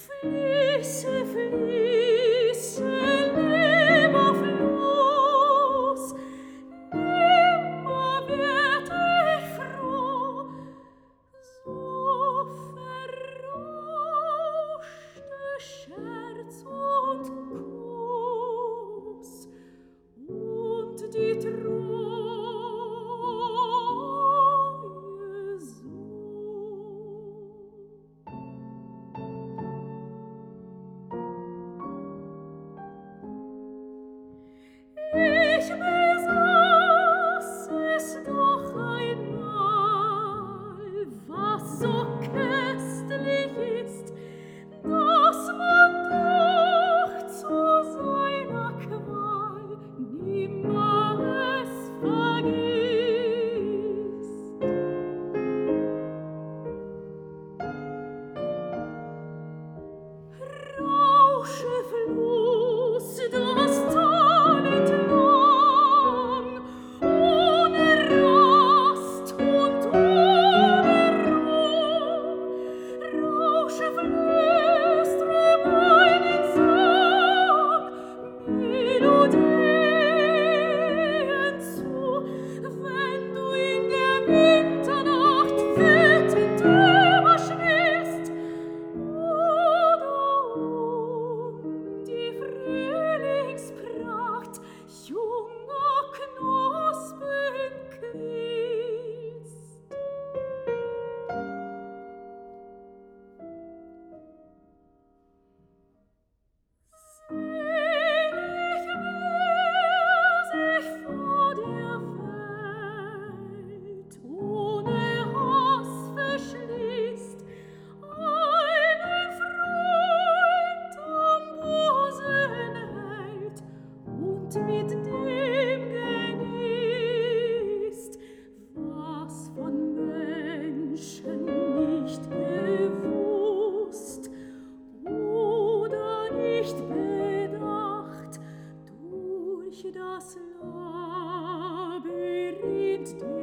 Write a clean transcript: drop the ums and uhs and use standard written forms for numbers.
Fließe, fließe, Leber Fluss, nimmer werd ich froh, so verrauschte Scherz und Kuss und die Treue so. Ich besaß es doch einmal, was so köstlich ist, dass man doch zu seiner Qual nimmer es vergisst. Rausche Fluss, das Tal entlang, ohne Rast und ohne Ruh. Rausche flüstre meinen Sang, Melodien zu, wenn du in der Winternacht wütend überschwillst, oder die Frühlingspracht junger Knospen quälst. Selig wer sich vor der Welt ohne Hass verschließt, einen Freund am Busen hält und mit dem genießt, was von Menschen nicht gewusst oder nicht bedacht durch das Labyrinth